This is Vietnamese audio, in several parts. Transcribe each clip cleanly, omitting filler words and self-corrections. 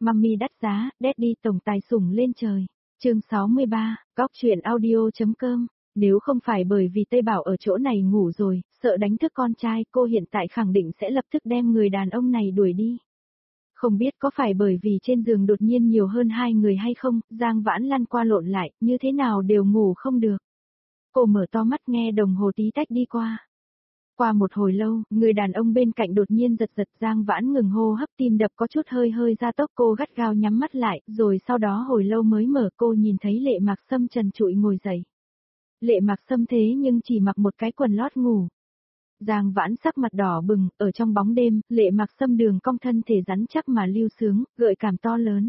Mummy đắt giá, Daddy tổng tài sủng lên trời. Chương 63, Góc truyện audio.com. Nếu không phải bởi vì Tây Bảo ở chỗ này ngủ rồi, sợ đánh thức con trai, cô hiện tại khẳng định sẽ lập tức đem người đàn ông này đuổi đi. Không biết có phải bởi vì trên giường đột nhiên nhiều hơn hai người hay không, Giang Vãn lăn qua lộn lại, như thế nào đều ngủ không được. Cô mở to mắt nghe đồng hồ tí tách đi qua. Qua một hồi lâu, người đàn ông bên cạnh đột nhiên giật giật, Giang Vãn ngừng hô hấp, tim đập có chút hơi gia tốc, cô gắt gao nhắm mắt lại, rồi sau đó hồi lâu mới mở, cô nhìn thấy Lệ Mạc Sâm trần trụi ngồi dậy. Lệ Mạc Sâm thế nhưng chỉ mặc một cái quần lót ngủ. Giang Vãn sắc mặt đỏ bừng, ở trong bóng đêm, Lệ Mạc Sâm đường cong thân thể rắn chắc mà lưu sướng, gợi cảm to lớn.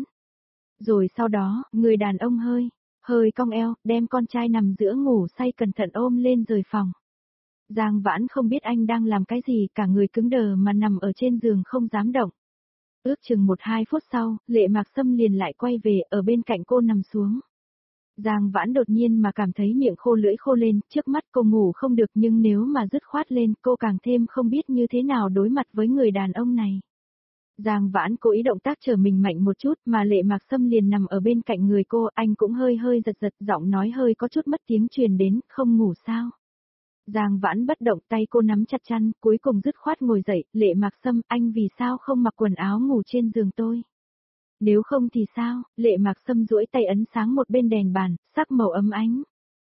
Rồi sau đó, người đàn ông hơi cong eo, đem con trai nằm giữa ngủ say cẩn thận ôm lên rời phòng. Giang Vãn không biết anh đang làm cái gì, cả người cứng đờ mà nằm ở trên giường không dám động. Ước chừng 1-2 phút sau, Lệ Mạc Sâm liền lại quay về, ở bên cạnh cô nằm xuống. Giang Vãn đột nhiên mà cảm thấy miệng khô lưỡi khô lên, trước mắt cô ngủ không được, nhưng nếu mà dứt khoát lên, cô càng thêm không biết như thế nào đối mặt với người đàn ông này. Giang Vãn cố ý động tác trở mình mạnh một chút, mà Lệ Mạc Sâm liền nằm ở bên cạnh người cô, anh cũng hơi giật, giọng nói hơi có chút mất tiếng truyền đến, không ngủ sao. Giang Vãn bất động, tay cô nắm chặt chăn, cuối cùng dứt khoát ngồi dậy, Lệ Mạc Sâm, anh vì sao không mặc quần áo ngủ trên giường tôi? Nếu không thì sao? Lệ Mạc Sâm duỗi tay ấn sáng một bên đèn bàn, sắc màu ấm ánh.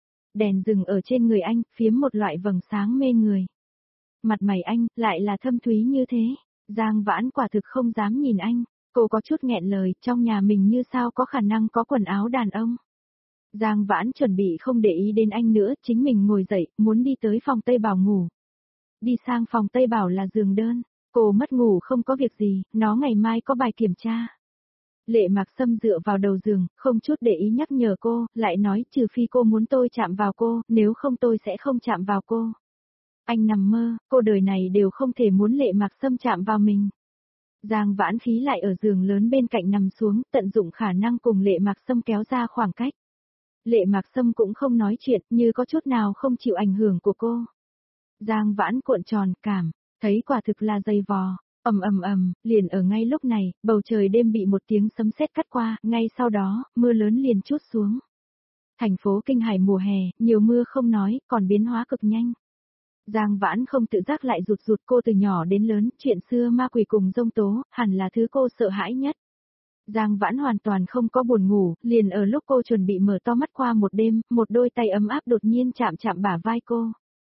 Đèn dừng ở trên người anh, phiếm một loại vầng sáng mê người. Mặt mày anh, lại là thâm thúy như thế. Giang Vãn quả thực không dám nhìn anh, cô có chút nghẹn lời, trong nhà mình như sao có khả năng có quần áo đàn ông. Giang Vãn chuẩn bị không để ý đến anh nữa, chính mình ngồi dậy, muốn đi tới phòng Tây Bảo ngủ. Đi sang phòng Tây Bảo là giường đơn, cô mất ngủ không có việc gì, nó ngày mai có bài kiểm tra. Lệ Mạc Sâm dựa vào đầu giường, không chút để ý nhắc nhở cô, lại nói trừ phi cô muốn tôi chạm vào cô, nếu không tôi sẽ không chạm vào cô. Anh nằm mơ, cô đời này đều không thể muốn Lệ Mạc Sâm chạm vào mình. Giang Vãn khí lại ở giường lớn bên cạnh nằm xuống, tận dụng khả năng cùng Lệ Mạc Sâm kéo ra khoảng cách. Lệ Mạc Sâm cũng không nói chuyện, như có chút nào không chịu ảnh hưởng của cô. Giang Vãn cuộn tròn, thấy quả thực là dày vò, ầm, liền ở ngay lúc này, bầu trời đêm bị một tiếng sấm sét cắt qua, ngay sau đó, mưa lớn liền trút xuống. Thành phố Kinh Hải mùa hè, nhiều mưa không nói, còn biến hóa cực nhanh. Giang Vãn không tự giác lại rụt cô từ nhỏ đến lớn, chuyện xưa ma quỷ cùng dông tố, hẳn là thứ cô sợ hãi nhất. Giang Vãn hoàn toàn không có buồn ngủ, liền ở lúc cô chuẩn bị mở to mắt qua một đêm, một đôi tay ấm áp đột nhiên chạm bả vai cô.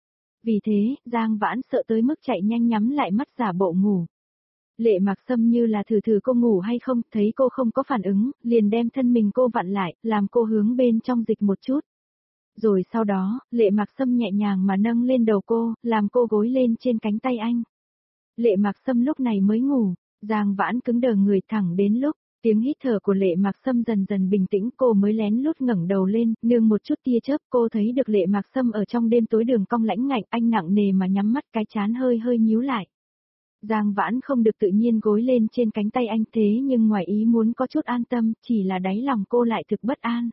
Vì thế, Giang Vãn sợ tới mức chạy nhanh nhắm lại mắt giả bộ ngủ. Lệ Mạc Sâm như là thử cô ngủ hay không, thấy cô không có phản ứng, liền đem thân mình cô vặn lại, làm cô hướng bên trong dịch một chút. Rồi sau đó, Lệ Mạc Sâm nhẹ nhàng mà nâng lên đầu cô, làm cô gối lên trên cánh tay anh. Lệ Mạc Sâm lúc này mới ngủ, Giang Vãn cứng đờ người thẳng đến lúc tiếng hít thở của Lệ Mạc Sâm dần bình tĩnh, cô mới lén lút ngẩng đầu lên, nương một chút tia chớp, cô thấy được Lệ Mạc Sâm ở trong đêm tối đường cong lãnh ngạnh, anh nặng nề mà nhắm mắt, cái trán hơi nhíu lại. Giang Vãn không được tự nhiên gối lên trên cánh tay anh, thế nhưng ngoài ý muốn có chút an tâm, chỉ là đáy lòng cô lại thực bất an.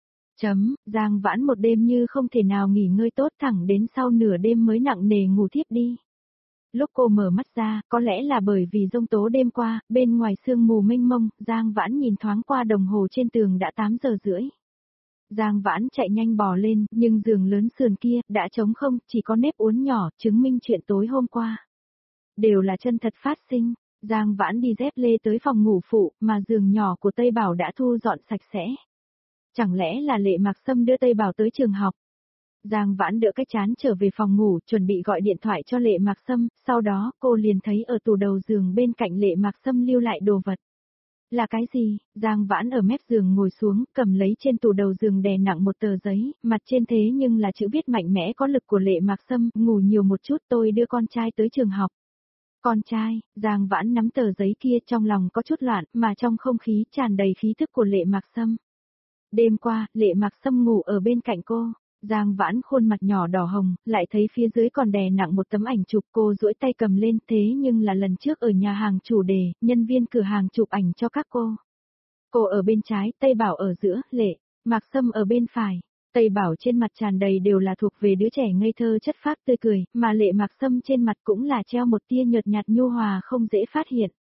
Giang Vãn một đêm như không thể nào nghỉ ngơi tốt, thẳng đến sau nửa đêm mới nặng nề ngủ thiếp đi. Lúc cô mở mắt ra, có lẽ là bởi vì giông tố đêm qua, bên ngoài sương mù mênh mông, Giang Vãn nhìn thoáng qua đồng hồ trên tường đã 8 giờ rưỡi. Giang Vãn chạy nhanh bò lên, nhưng giường lớn sườn kia, đã trống không, chỉ có nếp uốn nhỏ, chứng minh chuyện tối hôm qua. Đều là chân thật phát sinh, Giang Vãn đi dép lê tới phòng ngủ phụ, mà giường nhỏ của Tây Bảo đã thu dọn sạch sẽ. Chẳng lẽ là Lệ Mạc Sâm đưa Tây Bảo tới trường học? Giang Vãn đỡ cái chán trở về phòng ngủ, chuẩn bị gọi điện thoại cho Lệ Mạc Sâm, sau đó cô liền thấy ở tủ đầu giường bên cạnh Lệ Mạc Sâm lưu lại đồ vật. Là cái gì? Giang Vãn ở mép giường ngồi xuống, cầm lấy trên tủ đầu giường đè nặng một tờ giấy, mặt trên thế nhưng là chữ viết mạnh mẽ có lực của Lệ Mạc Sâm, ngủ nhiều một chút tôi đưa con trai tới trường học. Con trai, Giang Vãn nắm tờ giấy kia trong lòng có chút loạn, mà trong không khí tràn đầy khí thức của Lệ Mạc Sâm. Đêm qua, Lệ Mạc Sâm ngủ ở bên cạnh cô. Giang Vãn khuôn mặt nhỏ đỏ hồng, lại thấy phía dưới còn đè nặng một tấm ảnh chụp, cô duỗi tay cầm lên, thế nhưng là lần trước ở nhà hàng chủ đề, nhân viên cửa hàng chụp ảnh cho các cô. Cô ở bên trái, Tây Bảo ở giữa, Lệ Mạc Sâm ở bên phải. Tây Bảo trên mặt tràn đầy đều là thuộc về đứa trẻ ngây thơ chất phác tươi cười, mà Lệ Mạc Sâm trên mặt cũng là treo một tia nhợt nhạt nhu hòa không dễ phát hiện.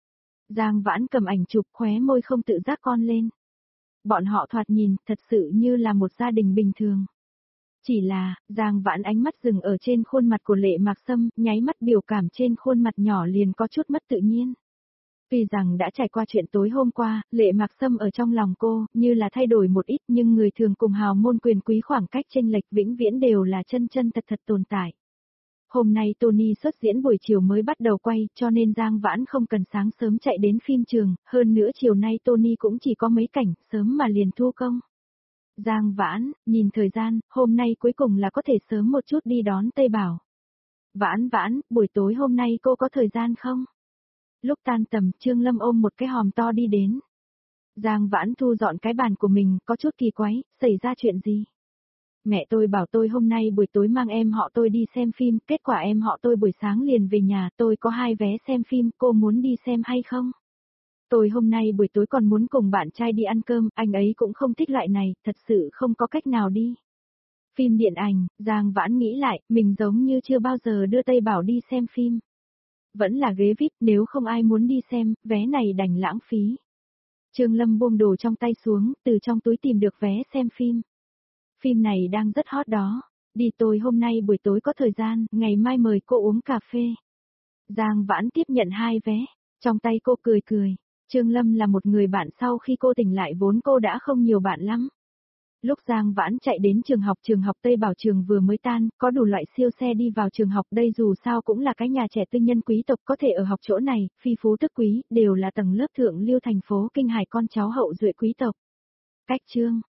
Giang Vãn cầm ảnh chụp, khóe môi không tự giác cong lên. Bọn họ thoạt nhìn, thật sự như là một gia đình bình thường. Chỉ là, Giang Vãn ánh mắt dừng ở trên khuôn mặt của Lệ Mạc Sâm, nháy mắt biểu cảm trên khuôn mặt nhỏ liền có chút mất tự nhiên. Tuy rằng đã trải qua chuyện tối hôm qua, Lệ Mạc Sâm ở trong lòng cô, như là thay đổi một ít nhưng người thường cùng hào môn quyền quý khoảng cách chênh lệch vĩnh viễn đều là chân chân thật thật tồn tại. Hôm nay Tony xuất diễn buổi chiều mới bắt đầu quay, cho nên Giang Vãn không cần sáng sớm chạy đến phim trường, hơn nữa chiều nay Tony cũng chỉ có mấy cảnh, sớm mà liền thu công. Giang Vãn, nhìn thời gian, hôm nay cuối cùng là có thể sớm một chút đi đón Tây Bảo. Vãn Vãn, buổi tối hôm nay cô có thời gian không? Lúc tan tầm, Trương Lâm ôm một cái hòm to đi đến. Giang Vãn thu dọn cái bàn của mình, có chút kỳ quái, xảy ra chuyện gì? Mẹ tôi bảo tôi hôm nay buổi tối mang em họ tôi đi xem phim, kết quả em họ tôi buổi sáng liền về nhà, tôi có 2 vé xem phim, cô muốn đi xem hay không? Tôi hôm nay buổi tối còn muốn cùng bạn trai đi ăn cơm, anh ấy cũng không thích loại này, thật sự không có cách nào đi. Phim điện ảnh, Giang Vãn nghĩ lại, mình giống như chưa bao giờ đưa Tây Bảo đi xem phim. Vẫn là ghế VIP, nếu không ai muốn đi xem, vé này đành lãng phí. Trương Lâm buông đồ trong tay xuống, từ trong túi tìm được vé xem phim. Phim này đang rất hot đó. Đi, tôi hôm nay buổi tối có thời gian, ngày mai mời cô uống cà phê. Giang Vãn tiếp nhận 2 vé, trong tay cô cười cười. Trương Lâm là một người bạn sau khi cô tỉnh lại vốn cô đã không nhiều bạn lắm. Lúc Giang Vãn chạy đến trường học Tây Bảo trường vừa mới tan, có đủ loại siêu xe đi vào trường học, đây dù sao cũng là cái nhà trẻ tư nhân quý tộc, có thể ở học chỗ này, phi phú tức quý, đều là tầng lớp thượng lưu thành phố Kinh Hải con cháu hậu duệ quý tộc. Cách Trương